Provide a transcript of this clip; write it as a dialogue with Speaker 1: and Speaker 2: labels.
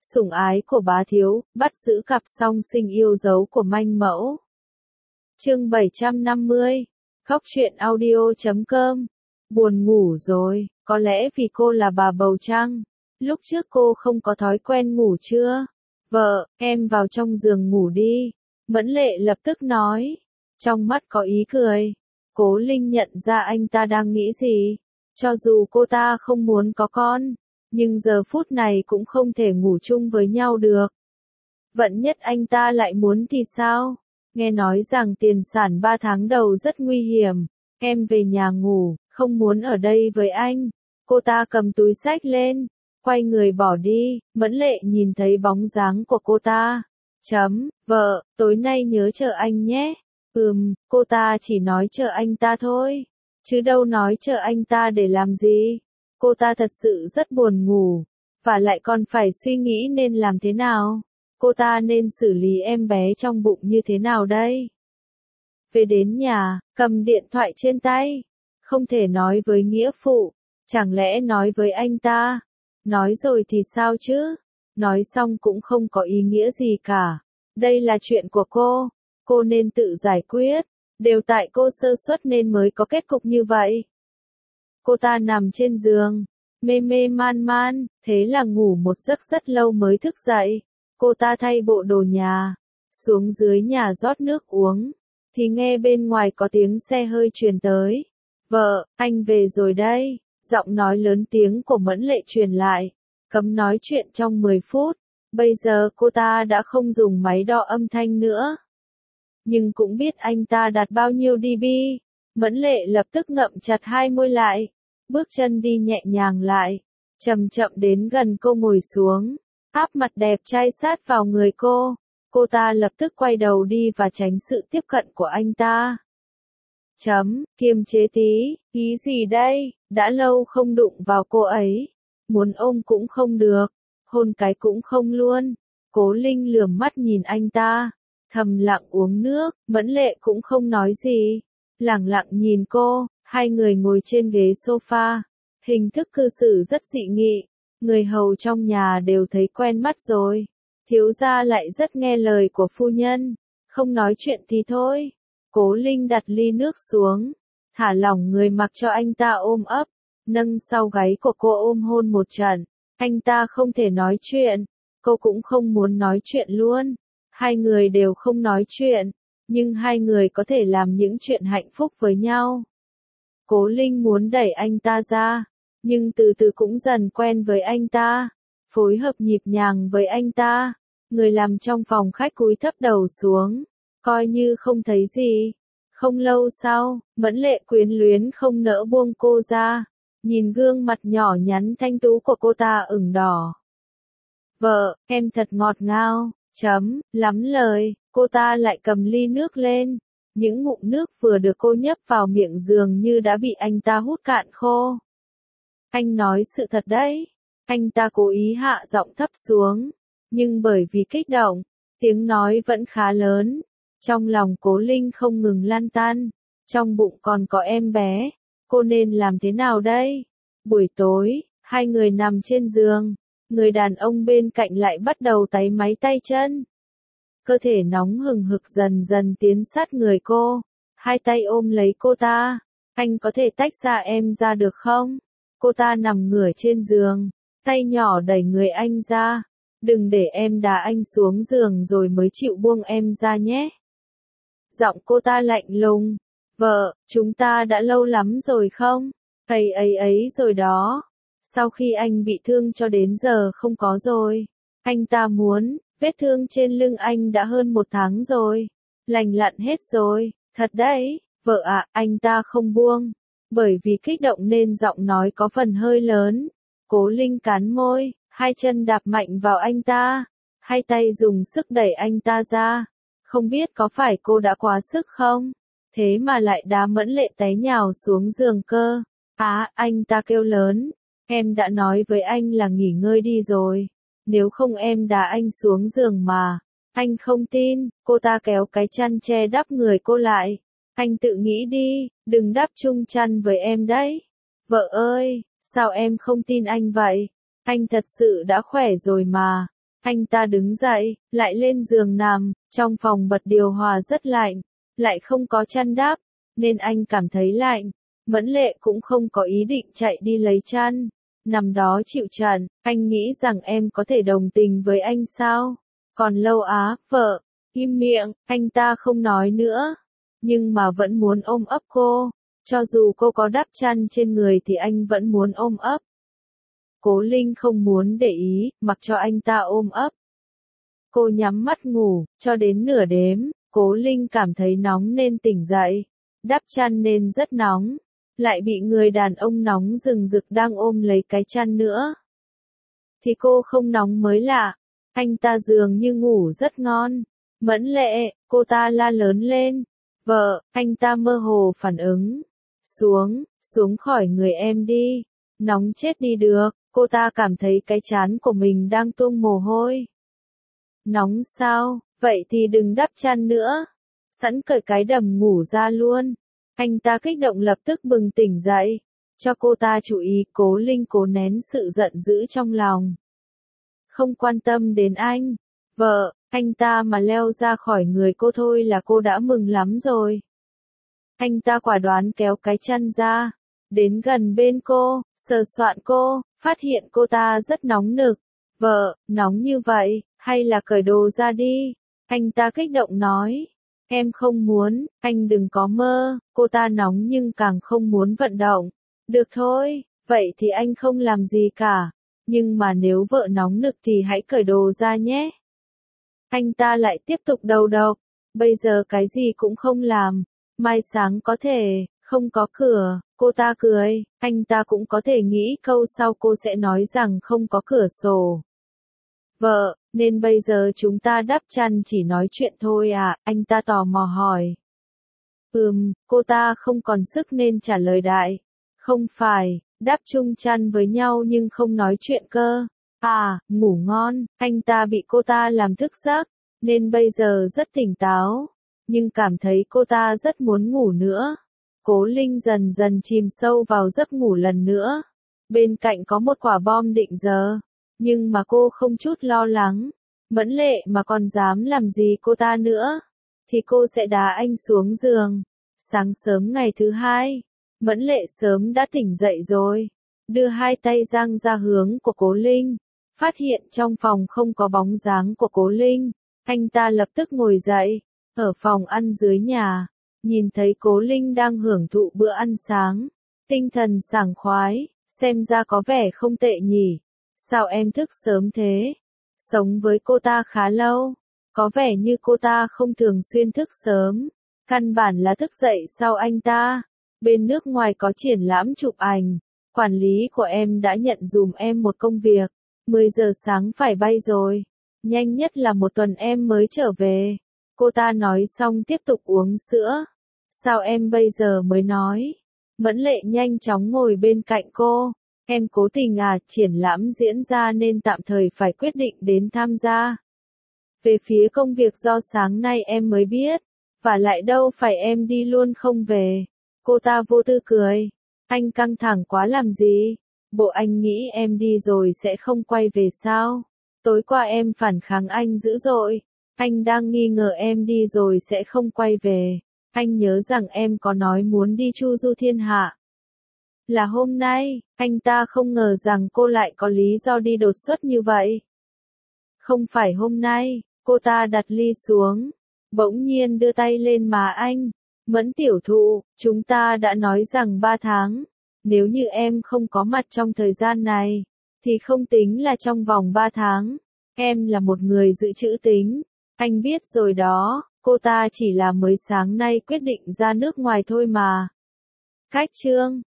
Speaker 1: Sủng ái của bá thiếu, bắt giữ cặp song sinh yêu dấu của manh mẫu. Chương 750. Khóc chuyện audio.com. Buồn ngủ rồi, có lẽ vì cô là bà bầu chăng? Lúc trước cô không có thói quen ngủ chưa? Vợ, em vào trong giường ngủ đi. Mẫn Lệ lập tức nói. Trong mắt có ý cười. Cố Linh nhận ra anh ta đang nghĩ gì. Cho dù cô ta không muốn có con, nhưng giờ phút này cũng không thể ngủ chung với nhau được. Vận nhất anh ta lại muốn thì sao? Nghe nói rằng tiền sản 3 tháng đầu rất nguy hiểm. Em về nhà ngủ, không muốn ở đây với anh. Cô ta cầm túi xách lên, quay người bỏ đi. Mẫn Lệ nhìn thấy bóng dáng của cô ta. Vợ, tối nay nhớ chờ anh nhé. Cô ta chỉ nói chờ anh ta thôi. Chứ đâu nói chờ anh ta để làm gì. Cô ta thật sự rất buồn ngủ. Và lại còn phải suy nghĩ nên làm thế nào. Cô ta nên xử lý em bé trong bụng như thế nào đây? Về đến nhà, cầm điện thoại trên tay. Không thể nói với nghĩa phụ. Chẳng lẽ nói với anh ta? Nói rồi thì sao chứ? Nói xong cũng không có ý nghĩa gì cả. Đây là chuyện của cô. Cô nên tự giải quyết. Đều tại cô sơ suất nên mới có kết cục như vậy. Cô ta nằm trên giường, mê mê man man, thế là ngủ một giấc rất lâu mới thức dậy. Cô ta thay bộ đồ nhà, xuống dưới nhà rót nước uống, thì nghe bên ngoài có tiếng xe hơi truyền tới. Vợ, anh về rồi đây, giọng nói lớn tiếng của Mẫn Lệ truyền lại, cấm nói chuyện trong 10 phút. Bây giờ cô ta đã không dùng máy đo âm thanh nữa. Nhưng cũng biết anh ta đặt bao nhiêu dB. Mẫn Lệ lập tức ngậm chặt hai môi lại, bước chân đi nhẹ nhàng lại, chậm chậm đến gần cô ngồi xuống, áp mặt đẹp trai sát vào người cô. Cô ta lập tức quay đầu đi và tránh sự tiếp cận của anh ta. Kiềm chế tí, ý gì đây, đã lâu không đụng vào cô ấy, muốn ôm cũng không được, hôn cái cũng không luôn. Cố Linh lườm mắt nhìn anh ta, thầm lặng uống nước. Mẫn Lệ cũng không nói gì, lẳng lặng nhìn cô. Hai người ngồi trên ghế sofa, hình thức cư xử rất dị nghị, người hầu trong nhà đều thấy quen mắt rồi. Thiếu gia lại rất nghe lời của phu nhân, không nói chuyện thì thôi. Cố Linh đặt ly nước xuống, thả lỏng người mặc cho anh ta ôm ấp, nâng sau gáy của cô ôm hôn một trận. Anh ta không thể nói chuyện, cô cũng không muốn nói chuyện luôn. Hai người đều không nói chuyện, nhưng hai người có thể làm những chuyện hạnh phúc với nhau. Cố Linh muốn đẩy anh ta ra, nhưng từ từ cũng dần quen với anh ta, phối hợp nhịp nhàng với anh ta. Người làm trong phòng khách cúi thấp đầu xuống, coi như không thấy gì. Không lâu sau, Mẫn Lệ quyến luyến không nỡ buông cô ra, nhìn gương mặt nhỏ nhắn thanh tú của cô ta ửng đỏ. Vợ, em thật ngọt ngào, lắm lời. Cô ta lại cầm ly nước lên. Những ngụm nước vừa được cô nhấp vào miệng dường như đã bị anh ta hút cạn khô. Anh nói sự thật đấy. Anh ta cố ý hạ giọng thấp xuống, nhưng bởi vì kích động, tiếng nói vẫn khá lớn. Trong lòng Cố Linh không ngừng lăn tăn, trong bụng còn có em bé, cô nên làm thế nào đây? Buổi tối, hai người nằm trên giường, người đàn ông bên cạnh lại bắt đầu táy máy tay chân. Cơ thể nóng hừng hực dần dần tiến sát người cô, hai tay ôm lấy cô ta. Anh có thể tách ra em ra được không? Cô ta nằm ngửa trên giường, tay nhỏ đẩy người anh ra. Đừng để em đá anh xuống giường rồi mới chịu buông em ra nhé. Giọng cô ta lạnh lùng. Vợ, chúng ta đã lâu lắm rồi không? Ấy rồi đó. Sau khi anh bị thương cho đến giờ không có rồi. Anh ta muốn, vết thương trên lưng anh đã hơn 1 tháng rồi. Lành lặn hết rồi, thật đấy. Vợ ạ, anh ta không buông. Bởi vì kích động nên giọng nói có phần hơi lớn. Cố Linh cắn môi, hai chân đạp mạnh vào anh ta. Hai tay dùng sức đẩy anh ta ra. Không biết có phải cô đã quá sức không? Thế mà lại đá Mẫn Lệ té nhào xuống giường cơ. Anh ta kêu lớn. Em đã nói với anh là nghỉ ngơi đi rồi. Nếu không em đá anh xuống giường mà. Anh không tin. Cô ta kéo cái chăn che đắp người cô lại. Anh tự nghĩ đi, đừng đắp chung chăn với em đấy. Vợ ơi, sao em không tin anh vậy? Anh thật sự đã khỏe rồi mà. Anh ta đứng dậy, lại lên giường nằm, trong phòng bật điều hòa rất lạnh, lại không có chăn đắp, nên anh cảm thấy lạnh. Mẫn Lệ cũng không có ý định chạy đi lấy chăn, nằm đó chịu trận. Anh nghĩ rằng em có thể đồng tình với anh sao? Còn lâu á, vợ, im miệng, anh ta không nói nữa, nhưng mà vẫn muốn ôm ấp cô. Cho dù cô có đắp chăn trên người thì anh vẫn muốn ôm ấp. Cố Linh không muốn để ý, mặc cho anh ta ôm ấp. Cô nhắm mắt ngủ, cho đến nửa đêm, Cố Linh cảm thấy nóng nên tỉnh dậy. Đắp chăn nên rất nóng, lại bị người đàn ông nóng rừng rực đang ôm lấy cái chăn nữa. Thì cô không nóng mới lạ, anh ta dường như ngủ rất ngon. Mẫn Lệ, cô ta la lớn lên. Vợ, anh ta mơ hồ phản ứng. Xuống khỏi người em đi. Nóng chết đi được, cô ta cảm thấy cái trán của mình đang tuôn mồ hôi. Nóng sao, vậy thì đừng đắp chăn nữa. Sẵn cởi cái đầm ngủ ra luôn. Anh ta kích động lập tức bừng tỉnh dậy. Cho cô ta chú ý, Cố Linh cố nén sự giận dữ trong lòng. Không quan tâm đến anh. Vợ, anh ta mà leo ra khỏi người cô thôi là cô đã mừng lắm rồi. Anh ta quả đoán kéo cái chăn ra, đến gần bên cô, sờ soạn cô, phát hiện cô ta rất nóng nực. Vợ, nóng như vậy, hay là cởi đồ ra đi? Anh ta kích động nói. Em không muốn, anh đừng có mơ. Cô ta nóng nhưng càng không muốn vận động. Được thôi, vậy thì anh không làm gì cả. Nhưng mà nếu vợ nóng nực thì hãy cởi đồ ra nhé. Anh ta lại tiếp tục đầu độc. Bây giờ cái gì cũng không làm. Mai sáng có thể, không có cửa. Cô ta cười, anh ta cũng có thể nghĩ câu sau cô sẽ nói rằng không có cửa sổ. Vợ, nên bây giờ chúng ta đắp chăn chỉ nói chuyện thôi à? Anh ta tò mò hỏi. Cô ta không còn sức nên trả lời đại. Không phải, đắp chung chăn với nhau nhưng không nói chuyện cơ. À, ngủ ngon, anh ta bị cô ta làm thức giấc, nên bây giờ rất tỉnh táo, nhưng cảm thấy cô ta rất muốn ngủ nữa. Cố Linh dần dần chìm sâu vào giấc ngủ lần nữa. Bên cạnh có một quả bom định giờ, nhưng mà cô không chút lo lắng. Mẫn Lệ mà còn dám làm gì cô ta nữa, thì cô sẽ đá anh xuống giường. Sáng sớm ngày thứ hai, Mẫn Lệ sớm đã tỉnh dậy rồi, đưa hai tay dang ra hướng của Cố Linh, phát hiện trong phòng không có bóng dáng của Cố Linh. Anh ta lập tức ngồi dậy, ở phòng ăn dưới nhà, nhìn thấy Cố Linh đang hưởng thụ bữa ăn sáng, tinh thần sảng khoái, xem ra có vẻ không tệ nhỉ. Sao em thức sớm thế? Sống với cô ta khá lâu, có vẻ như cô ta không thường xuyên thức sớm, căn bản là thức dậy sau anh ta. Bên nước ngoài có triển lãm chụp ảnh, quản lý của em đã nhận dùm em một công việc, 10 giờ sáng phải bay rồi, nhanh nhất là một tuần em mới trở về. Cô ta nói xong tiếp tục uống sữa. Sao em bây giờ mới nói? Mẫn Lệ nhanh chóng ngồi bên cạnh cô. Em cố tình à, triển lãm diễn ra nên tạm thời phải quyết định đến tham gia. Về phía công việc do sáng nay em mới biết, và lại đâu phải em đi luôn không về. Cô ta vô tư cười. Anh căng thẳng quá làm gì? Bộ anh nghĩ em đi rồi sẽ không quay về sao? Tối qua em phản kháng anh dữ dội. Anh đang nghi ngờ em đi rồi sẽ không quay về. Anh nhớ rằng em có nói muốn đi chu du thiên hạ. Là hôm nay, anh ta không ngờ rằng cô lại có lý do đi đột xuất như vậy. Không phải hôm nay, cô ta đặt ly xuống, bỗng nhiên đưa tay lên má anh. Mẫn tiểu thụ, chúng ta đã nói rằng 3 tháng. Nếu như em không có mặt trong thời gian này, thì không tính là trong vòng 3 tháng. Em là một người giữ chữ tín. Anh biết rồi đó, cô ta chỉ là mới sáng nay quyết định ra nước ngoài thôi mà. Cách chương